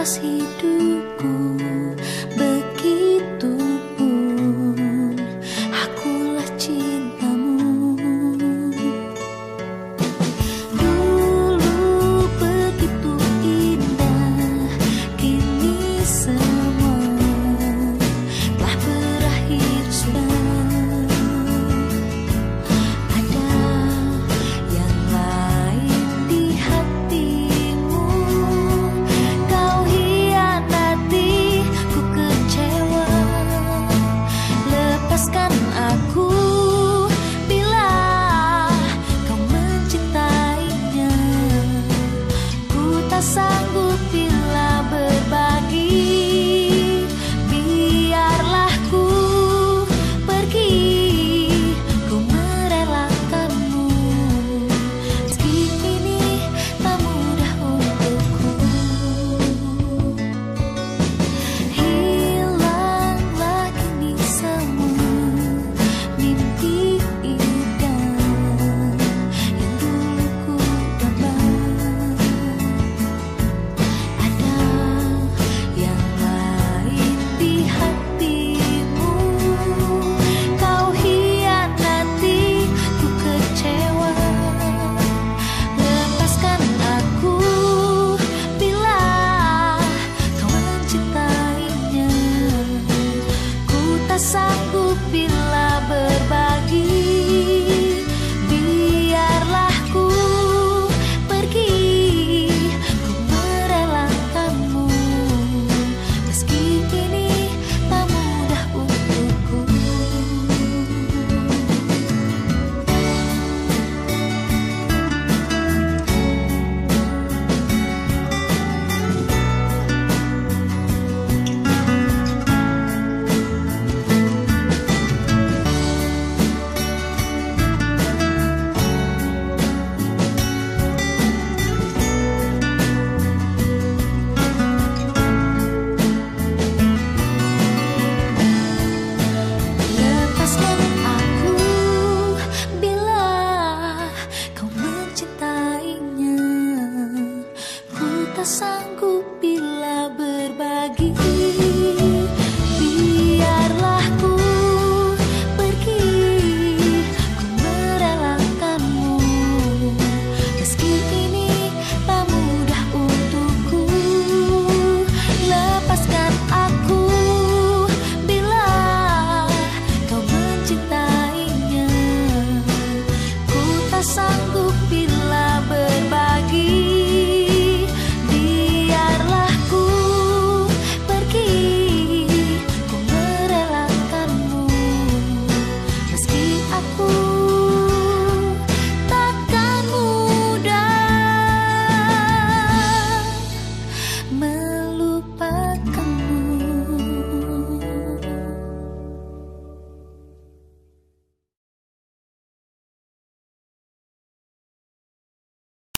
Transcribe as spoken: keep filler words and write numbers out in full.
atas hidupku, begitupun akulah cintamu. Dulu begitu indah, kini semua telah berakhir sudah. Sanggup bila berbagi, biarlah ku pergi, ku merelakanmu. Meski ini tak mudah untukku, hilanglah kini semua mimpi indah yang dulu ku damba. Sanggup bila berbagi, biarlah ku pergi, ku merelakanmu. Meski ini tak mudah untukku. Sanggup bila berbagi.